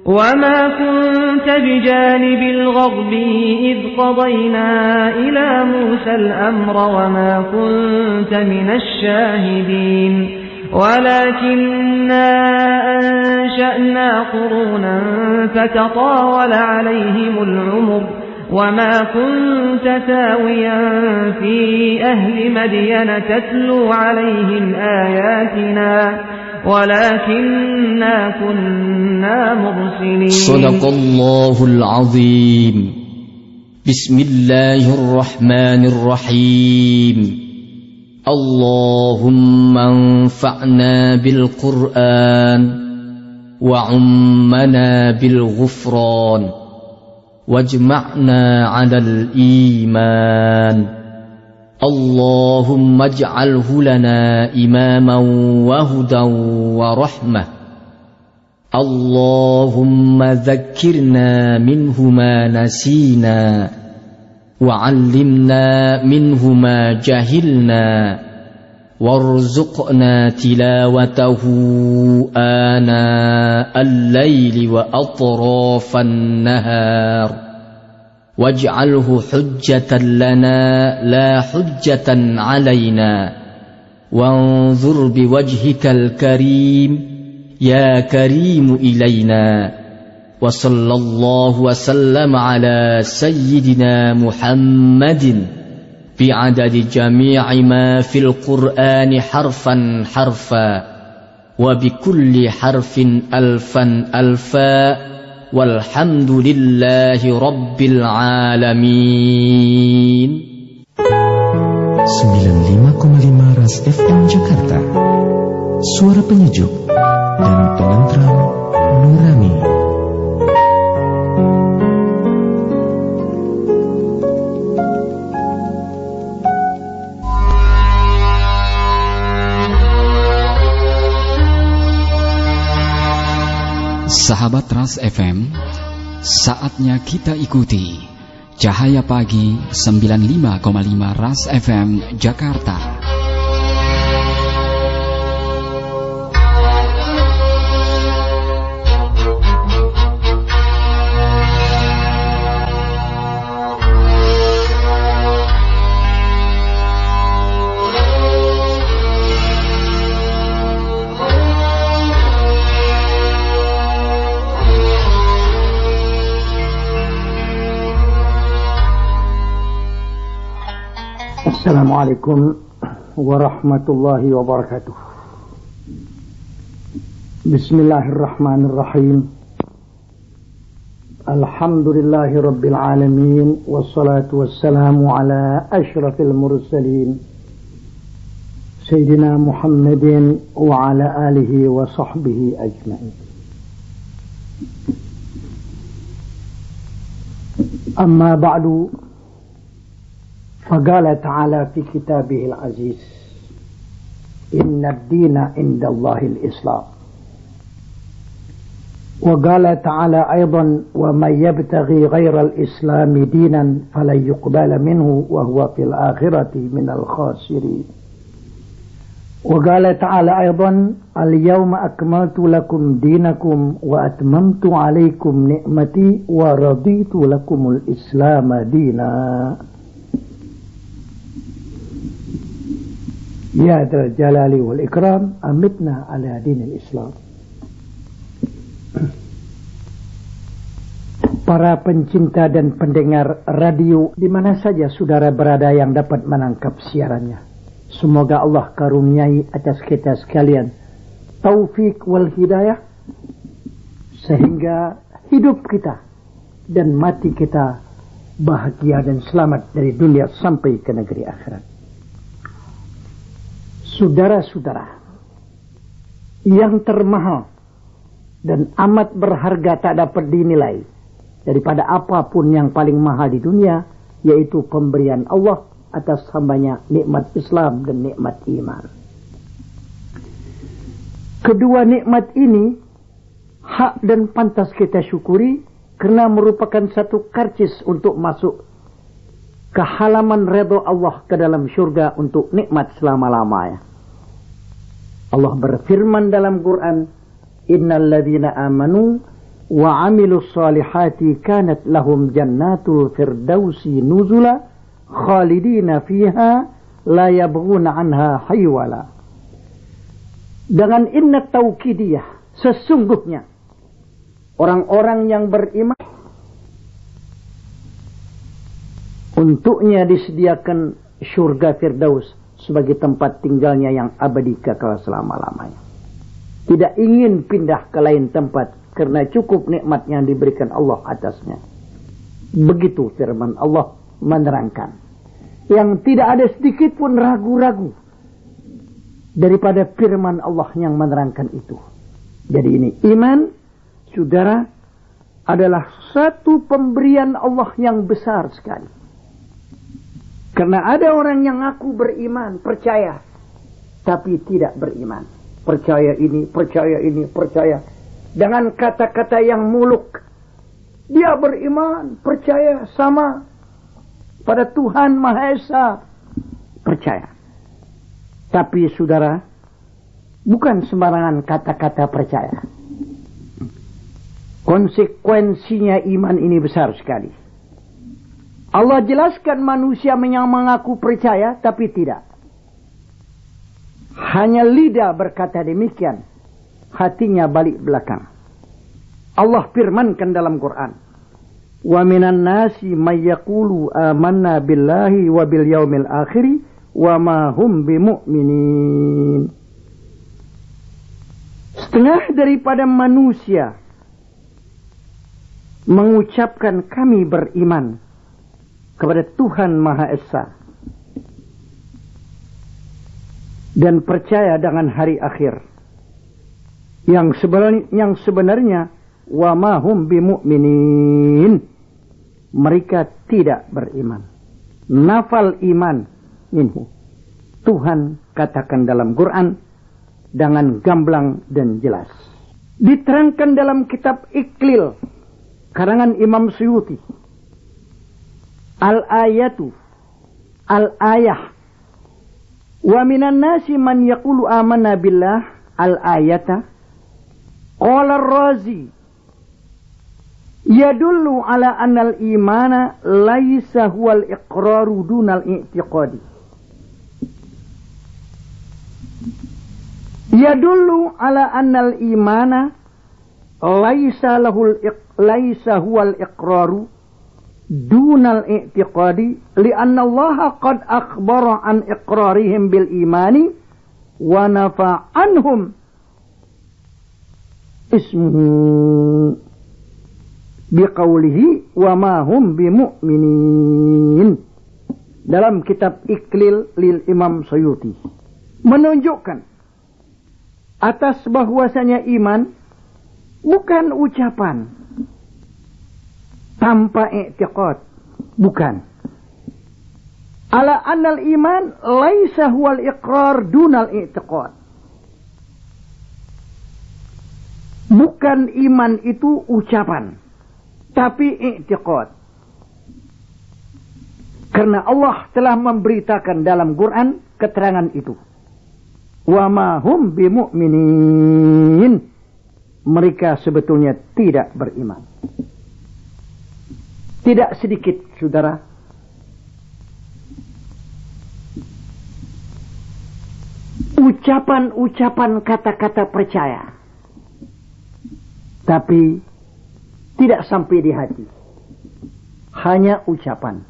وما كنت بجانب الغربي إذ قضينا إلى موسى الأمر وما كنت من الشاهدين ولكننا أنشأنا قرونا فتطاول عليهم العمر وما كنت ثاويا في أهل مدين تتلو عليهم آياتنا ولكننا كنا مرسلين. صدق الله العظيم. بسم الله الرحمن الرحيم. اللهم انفعنا بالقرآن وعمنا بالغفران واجمعنا على الإيمان. اللهم اجعله لنا إماما وهدى ورحمة. اللهم ذكرنا منه ما نسينا وعلمنا منه ما جهلنا وارزقنا تلاوته آناء الليل وأطراف النهار واجعله حجة لنا لا حجة علينا وانظر بوجهك الكريم يا كريم إلينا. وصلى الله وسلم على سيدنا محمد بعدد جميع ما في القرآن حرفا حرفا وبكل حرف ألفا ألفا والحمد لله رب العالمين. 95,5 Ras FM Jakarta, suara penyejuk dan penentram nurani. Sahabat Ras FM, saatnya kita ikuti Cahaya Pagi 95,5 Ras FM Jakarta. Assalamualaikum warahmatullahi wabarakatuh. Bismillahirrahmanirrahim. Alhamdulillahi rabbil alamin. Wassalatu wassalamu ala ashrafil mursalin Sayyidina Muhammadin wa ala alihi wa sahbihi ajma'in. Amma ba'du. فقال تعالى في كتابه العزيز إن الدين عند الله الإسلام. وقال تعالى أيضا ومن يبتغي غير الإسلام دينا فلن يقبل منه وهو في الآخرة من الخاسرين. وقال تعالى أيضا اليوم أكملت لكم دينكم وأتممت عليكم نعمتي ورضيت لكم الإسلام دينا. Ya Dzal Jalali wal Ikram, amitna ala dinil Islam. Para pencinta dan pendengar radio di mana saja saudara berada yang dapat menangkap siarannya, semoga Allah karuniai atas kita sekalian taufik wal hidayah sehingga hidup kita dan mati kita bahagia dan selamat dari dunia sampai ke negeri akhirat. Saudara-saudara yang termahal dan amat berharga tak dapat dinilai daripada apapun yang paling mahal di dunia, yaitu pemberian Allah atas hambanya nikmat Islam dan nikmat iman. Kedua nikmat ini hak dan pantas kita syukuri karena merupakan satu karcis untuk masuk ke halaman redha Allah ke dalam syurga untuk nikmat selama-lamanya. Allah berfirman dalam Quran, innal ladzina amanu wa 'amilus salihati kanat lahum jannatul firdausi nuzula khalidina fiha la yabghuna anha haywala. Dengan inna taukidiyah, sesungguhnya orang-orang yang beriman untuknya disediakan surga Firdaus sebagai tempat tinggalnya yang abadi kekal selama-lamanya. Tidak ingin pindah ke lain tempat karena cukup nikmat yang diberikan Allah atasnya. Begitu firman Allah menerangkan. Yang tidak ada sedikit pun ragu-ragu daripada firman Allah yang menerangkan itu. Jadi ini iman, saudara, adalah satu pemberian Allah yang besar sekali. Karena ada orang yang ngaku beriman, percaya, tapi tidak beriman. Percaya ini, percaya ini, percaya. Dengan kata-kata yang muluk. Dia beriman, percaya sama pada Tuhan Maha Esa. Percaya. Tapi saudara, bukan sembarangan kata-kata percaya. Konsekuensinya iman ini besar sekali. Allah jelaskan manusia yang mengaku percaya, tapi tidak. Hanya lidah berkata demikian, hatinya balik belakang. Allah firmankan dalam Quran, wa minan nasi may yaqulu amanna billahi wa bil yaumil akhir wa ma hum bimu'minin. Setengah daripada manusia mengucapkan kami beriman kepada Tuhan Maha Esa dan percaya dengan hari akhir, yang sebenarnya wa ma hum bimu'minin, mereka tidak beriman. Nafal iman minhu. Tuhan katakan dalam Quran dengan gamblang dan jelas. Diterangkan dalam kitab Iqlil karangan Imam Suyuti. Al-ayatu, al-ayah. Wa minan nasi man yaqulu amanna billah, al-ayata. Qala ar-Razi yadullu ala annal imana laisa huwal iqraru dunal i'tiqadi. Yadullu ala annal imana laisa huwal iqraru dunal i'tiqadi li'anna Allah qad akhbara an iqrarihim bil imani wa nafa anhum ismuhu biqaulihi wa ma hum bimu'minin. Dalam kitab Iqlil lil Imam Suyuti menunjukkan atas bahwasanya iman bukan ucapan tanpa i'tiqad, bukan. Ala annal iman laisa huwal iqrar dunal i'tiqad. Bukan iman itu ucapan, tapi i'tiqad. Karena Allah telah memberitakan dalam Quran keterangan itu. Wa ma hum bimu'minin. Mereka sebetulnya tidak beriman. Tidak sedikit, saudara, ucapan-ucapan kata-kata percaya, tapi tidak sampai di hati. Hanya ucapan.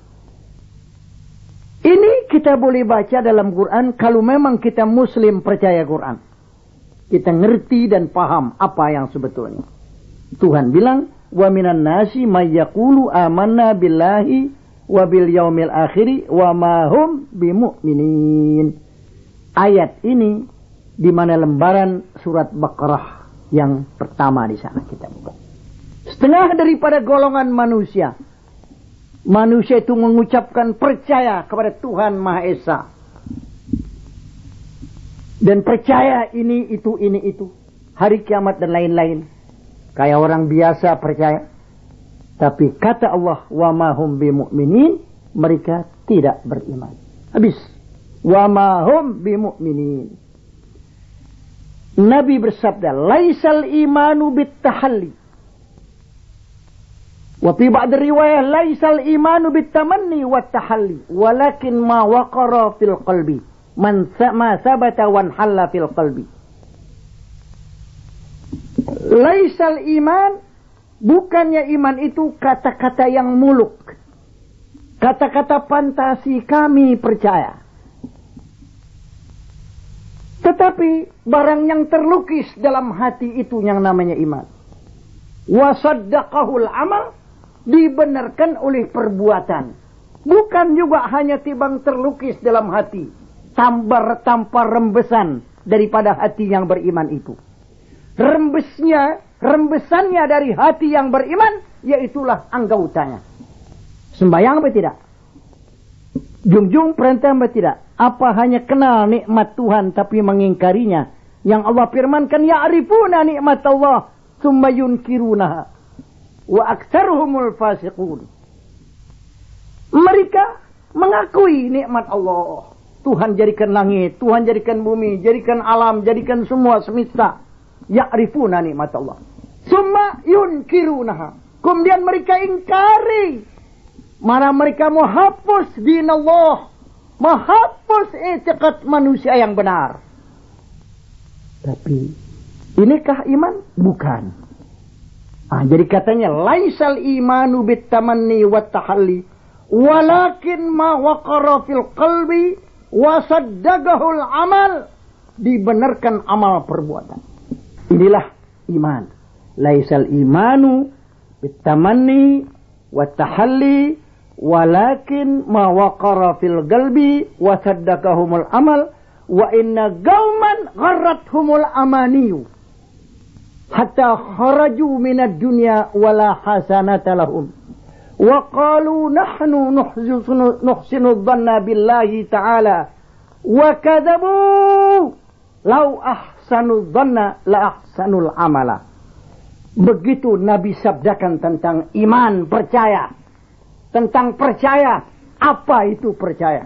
Ini kita boleh baca dalam Quran kalau memang kita Muslim percaya Quran. Kita ngerti dan paham apa yang sebetulnya. Tuhan bilang, wa minan nasi may yaqulu amanna billahi wa bil yaumil akhir wa ma hum bimu'minin. Ayat ini di mana lembaran surat Baqarah yang pertama di sana kita buka. Setengah daripada golongan manusia itu mengucapkan percaya kepada Tuhan Maha Esa. Dan percaya ini, itu. Hari kiamat dan lain-lain. Kayak orang biasa percaya. Tapi kata Allah, wa ma hum bimu'minin, mereka tidak beriman. Habis. Wa ma hum bimu'minin. Nabi bersabda, laisal imanu bittahalli Wa fi ba'd riwayah laisal imanu bitamanni wat tahalli walakin ma waqara fil qalbi man ma sabata wan halla fil qalbi. Laisal iman, bukannya iman itu kata-kata yang muluk, kata-kata fantasi kami percaya. Tetapi barang yang terlukis dalam hati itu yang namanya iman. Wa saddaqahul amal, dibenarkan oleh perbuatan. Bukan juga hanya tibang terlukis dalam hati, tanpa rembesan daripada hati yang beriman itu. Rembesannya dari hati yang beriman, yaitulah anggautanya. Sembayang apa tidak? Jungjung perintah apa tidak? Apa hanya kenal nikmat Tuhan tapi mengingkarinya? Yang Allah firmankan, ya'rifuna nikmat Allah tsumma yunkirunaha wa aktsaruhumul fasiqun. Mereka mengakui nikmat Allah. Tuhan jadikan langit, Tuhan jadikan bumi, jadikan alam, jadikan semua semesta. Ya'rifuna nikmat Allah. Summa yunkirunaha. Kemudian mereka ingkari. Mana mereka menghapus din Allah. Menghapus i'tiqad manusia yang benar. Tapi inikah iman? Bukan. Jadi katanya laisal imanu bitamanni wat tahalli walakin ma waqara fil qalbi wa saddaqahul amal, dibenarkan amal perbuatan. Inilah iman. Laisal imanu bitamanni wat tahalli walakin ma waqara fil qalbi wa saddaqahumul amal wa inna qauman gharrathumul amaniyu hatta kharaju minad dunya wala hasanata lahum wa qalu nahnu nuhsinu dhanna billahi ta'ala wa kadzabu law ahsanu dhanna la ahsanul amala. Begitu Nabi sabdakan tentang iman, percaya. Tentang percaya, apa itu percaya?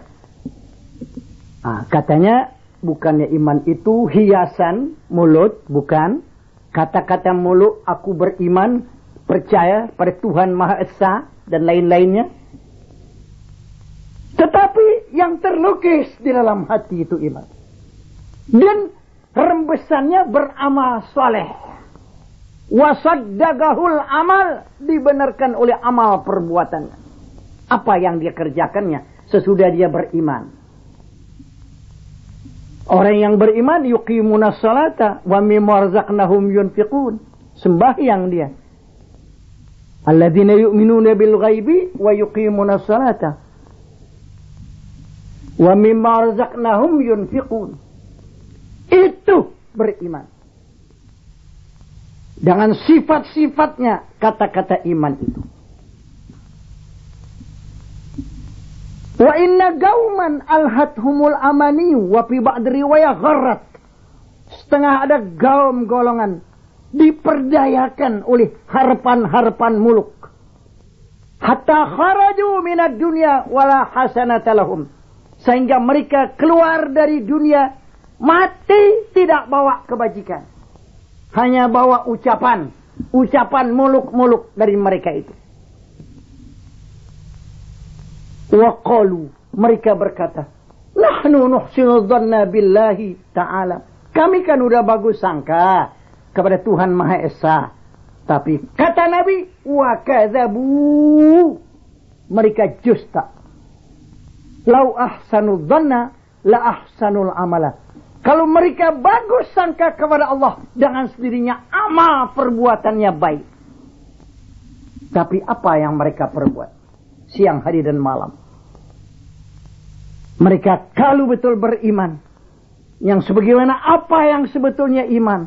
Katanya bukannya iman itu hiasan mulut, bukan. Kata-kata mulut aku beriman, percaya pada Tuhan Maha Esa dan lain-lainnya. Tetapi yang terlukis di dalam hati itu iman. Dan rembesannya beramal saleh. Wasaddaqahul amal, dibenarkan oleh amal perbuatannya. Apa yang dia kerjakannya sesudah dia beriman. Orang yang beriman yuqimuna salata wa mimma razaqnahum yunfiqun. Sembahyang dia. Alladzina yu'minuna bil ghaibi wa yuqimuna salata wa mimma razaqnahum yunfiqun. Itu beriman. Dengan sifat-sifatnya kata-kata iman itu. Wa inna gauman alhathumul amani wa fi ba'd riwayah gharrat. Setengah ada gaum golongan diperdayakan oleh harapan-harapan muluk. Hatta kharaju minad dunya wala hasanata lahum. Sehingga mereka keluar dari dunia mati tidak bawa kebajikan. Hanya bawa ucapan muluk-muluk dari mereka itu. Wa qalu, mereka berkata, nahnu nuhsinu dhanna billahi ta'ala. Kami kan udah bagus sangka kepada Tuhan Maha Esa. Tapi kata Nabi, wa kadzabu, mereka dusta. Lau ahsanu dhanna la ahsanul amala. Kalau mereka bagus sangka kepada Allah, dengan sendirinya amal perbuatannya baik. Tapi apa yang mereka perbuat? Siang, hari, dan malam. Mereka kalau betul beriman. Yang sebagaimana apa yang sebetulnya iman.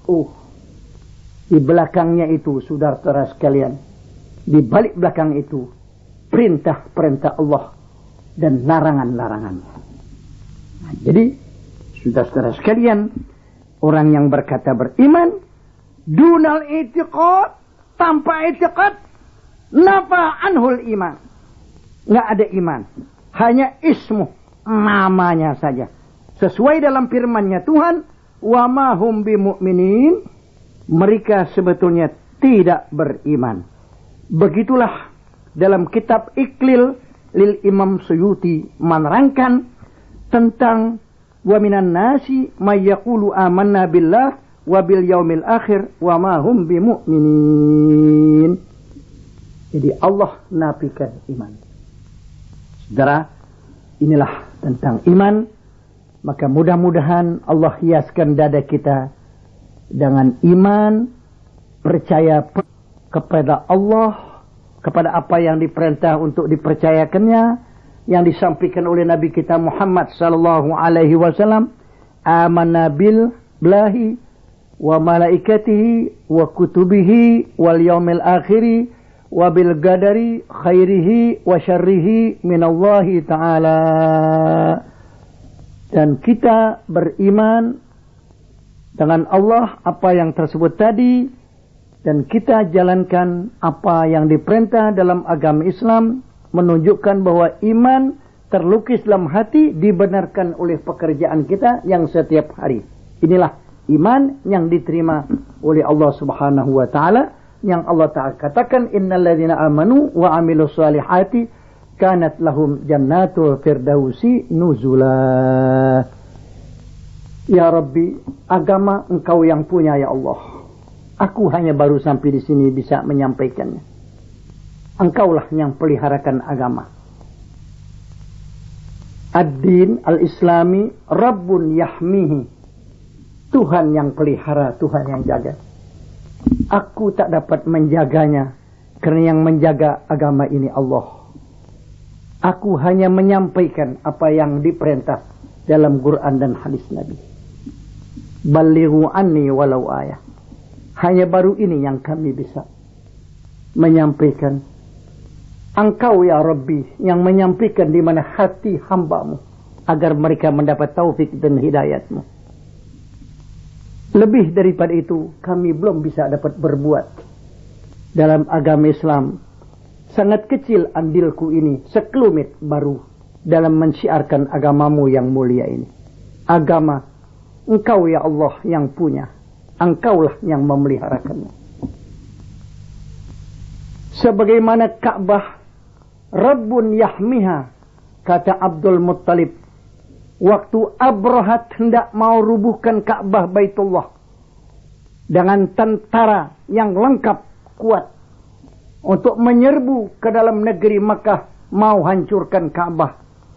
Di belakangnya itu, saudara-saudara sekalian. Di balik belakang itu, perintah-perintah Allah dan larangan-larangannya. Jadi, saudara-saudara sekalian, orang yang berkata beriman, dunal i'tiqad, tanpa i'tiqad, nafa anhul iman. Nggak ada iman. Hanya ismu, namanya saja. Sesuai dalam firman-Nya Tuhan, wa ma hum bimu'minin, mereka sebetulnya tidak beriman. Begitulah dalam kitab Iqlil lil Imam Suyuti menerangkan tentang wa minan nasi may yaqulu amanna billah wa bil yaumil akhir wa ma hum bimu'minin. Jadi Allah nafikan iman. Saudara, inilah tentang iman. Maka mudah-mudahan Allah hiaskan dada kita dengan iman, percaya kepada Allah, kepada apa yang diperintah untuk dipercayakannya, yang disampaikan oleh Nabi kita Muhammad sallallahu alaihi wasallam, amanna billahi wa malaikatihi wa kutubihi wal yaumil akhiri wa bil qadari khairihi wa syarrihi minallahi ta'ala. Dan kita beriman dengan Allah apa yang tersebut tadi, dan kita jalankan apa yang diperintah dalam agama Islam, menunjukkan bahwa iman terlukis dalam hati dibenarkan oleh pekerjaan kita yang setiap hari. Inilah iman yang diterima oleh Allah Subhanahu wa taala, yang Allah Ta'ala katakan innal ladzina amanu wa amilus solihati kanat lahum jannatul firdausi nuzula. Ya Rabbi, agama Engkau yang punya ya Allah. Aku hanya baru sampai di sini bisa menyampaikannya. Engkaulah yang peliharakan agama. Ad-din al-islami Rabbun yahmihi. Tuhan yang pelihara, Tuhan yang jaga. Aku tak dapat menjaganya, karena yang menjaga agama ini Allah. Aku hanya menyampaikan apa yang diperintah dalam Quran dan hadis Nabi. Balighu anni walau ayah. Hanya baru ini yang kami bisa menyampaikan. Engkau ya Rabbi yang menyampaikan di mana hati hamba-Mu, agar mereka mendapat taufik dan hidayat-Mu. Lebih daripada itu kami belum bisa dapat berbuat dalam agama Islam. Sangat kecil andilku ini, sekelumit baru dalam mensyiarkan agama-Mu yang mulia ini. Agama Engkau ya Allah yang punya, Engkaulah yang memeliharakannya. Sebagaimana Ka'bah Rabbun yahmiha, kata Abdul Muttalib waktu Abrahat hendak mau rubuhkan Ka'bah Baitullah dengan tentara yang lengkap kuat untuk menyerbu ke dalam negeri Makkah, mau hancurkan Ka'bah.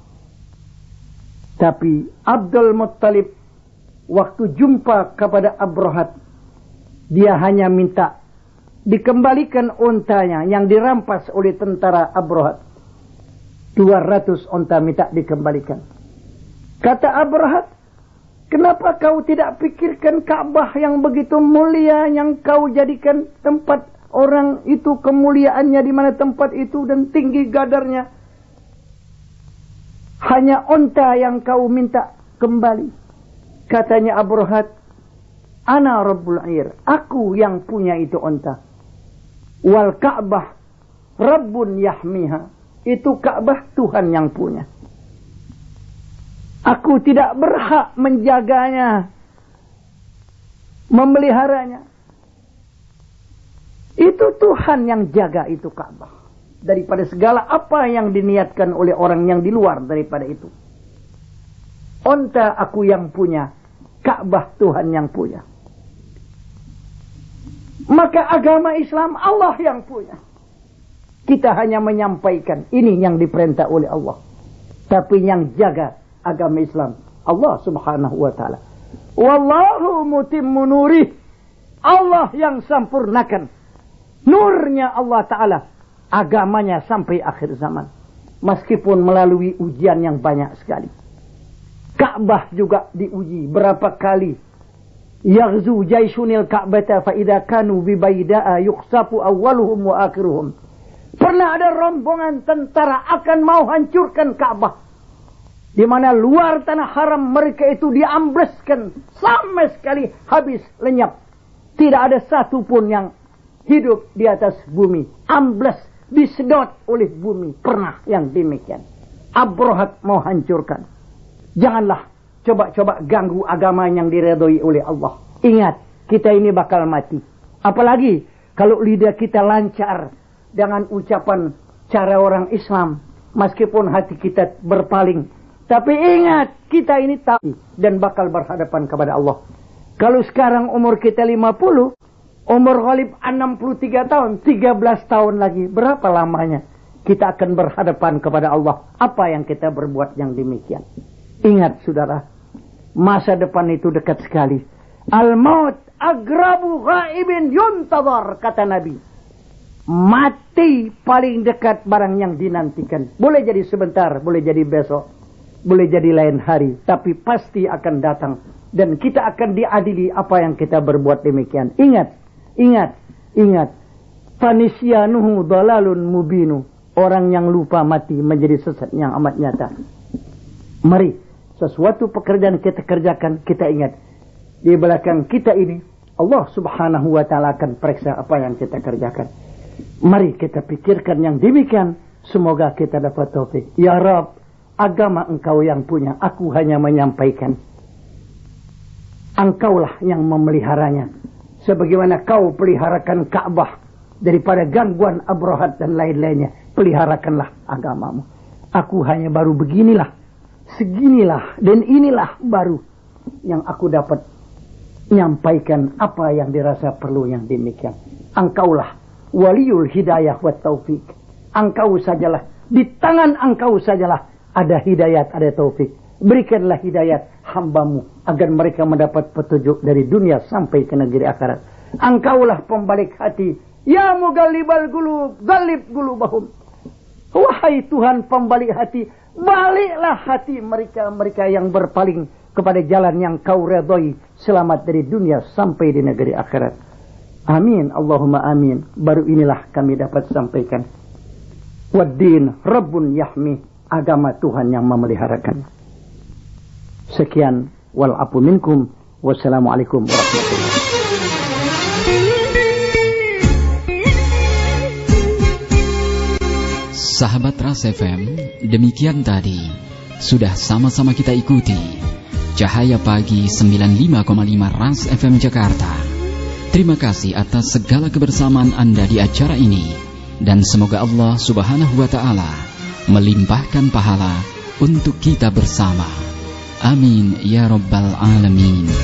Tapi Abdul Muttalib waktu jumpa kepada Abrahat, dia hanya minta dikembalikan untanya yang dirampas oleh tentara Abrahat. 200 unta minta dikembalikan. Kata Abrahat, kenapa kau tidak pikirkan Ka'bah yang begitu mulia, yang kau jadikan tempat orang itu, kemuliaannya di mana tempat itu dan tinggi gadarnya. Hanya unta yang kau minta kembali. Katanya Abrahat, ana rabbul air, aku yang punya itu unta. Wal Ka'bah Rabbun yahmiha, itu Ka'bah Tuhan yang punya. Aku tidak berhak menjaganya, memeliharanya. Itu Tuhan yang jaga itu Ka'bah daripada segala apa yang diniatkan oleh orang yang di luar daripada itu. Unta aku yang punya, Ka'bah Tuhan yang punya. Maka agama Islam Allah yang punya. Kita hanya menyampaikan ini yang diperintah oleh Allah. Tapi yang jaga agama Islam Allah Subhanahu wa taala. Wallahu mutimmu nurih. Allah yang sempurnakan nurnya Allah taala, agamanya sampai akhir zaman. Meskipun melalui ujian yang banyak sekali. Ka'bah juga diuji berapa kali. Yaghzu jaisunil Ka'bata fa idza kanu bi baida'a yukhsafu awwaluhum wa akhiruhum. Pernah ada rombongan tentara akan mau hancurkan Ka'bah, di mana luar tanah haram mereka itu diambleskan sama sekali habis lenyap. Tidak ada satu pun yang hidup di atas bumi, ambles, disedot oleh bumi. Pernah yang demikian. Abrahat mau hancurkan. Janganlah coba-coba ganggu agama yang diredoi oleh Allah. Ingat, kita ini bakal mati. Apalagi kalau lidah kita lancar dengan ucapan cara orang Islam, meskipun hati kita berpaling. Tapi ingat, kita ini tahu dan bakal berhadapan kepada Allah. Kalau sekarang umur kita 50, umur Ghalib 63 tahun, 13 tahun lagi, berapa lamanya kita akan berhadapan kepada Allah? Apa yang kita berbuat yang demikian? Ingat saudara, masa depan itu dekat sekali. Al-maut agrabu ghaibin yuntadhar, kata Nabi. Mati paling dekat barang yang dinantikan. Boleh jadi sebentar, boleh jadi besok, boleh jadi lain hari, tapi pasti akan datang. Dan kita akan diadili apa yang kita berbuat demikian. Ingat, ingat, ingat. Fanisyanuhu dalalun mubinu. Orang yang lupa mati menjadi sesat yang amat nyata. Mari, sesuatu pekerjaan kita kerjakan, kita ingat. Di belakang kita ini, Allah subhanahu wa ta'ala akan periksa apa yang kita kerjakan. Mari kita pikirkan yang demikian. Semoga kita dapat taufik. Ya Rabb, agama engkau yang punya, aku hanya menyampaikan. Engkaulah yang memeliharanya. Sebagaimana kau peliharakan Ka'bah daripada gangguan Abrahat dan lain-lainnya. Peliharakanlah agamamu. Aku hanya baru beginilah, seginilah, dan inilah baru yang aku dapat menyampaikan apa yang dirasa perlu yang demikian. Engkaulah waliyul hidayah wa taufik. Engkau sajalah, di tangan engkau sajalah ada hidayat, ada taufik. Berikanlah hidayat hambamu agar mereka mendapat petunjuk dari dunia sampai ke negeri akhirat. Engkaulah pembalik hati. Ya mugallibal gulub, galib gulubahum. Wahai Tuhan pembalik hati, baliklah hati mereka yang berpaling kepada jalan yang kau redhoi, selamat dari dunia sampai di negeri akhirat. Amin, Allahumma amin. Baru inilah kami dapat sampaikan. Waddin Rabbun yahmi, agama Tuhan yang memeliharakan. Sekian, wal afu minkum. Wassalamualaikum warahmatullahi wabarakatuh. Sahabat Ras FM, demikian tadi sudah sama-sama kita ikuti Cahaya Pagi 95,5 Ras FM Jakarta. Terima kasih atas segala kebersamaan Anda di acara ini, dan semoga Allah Subhanahu wa Ta'ala melimpahkan pahala untuk kita bersama. Amin ya Rabbal Alamin.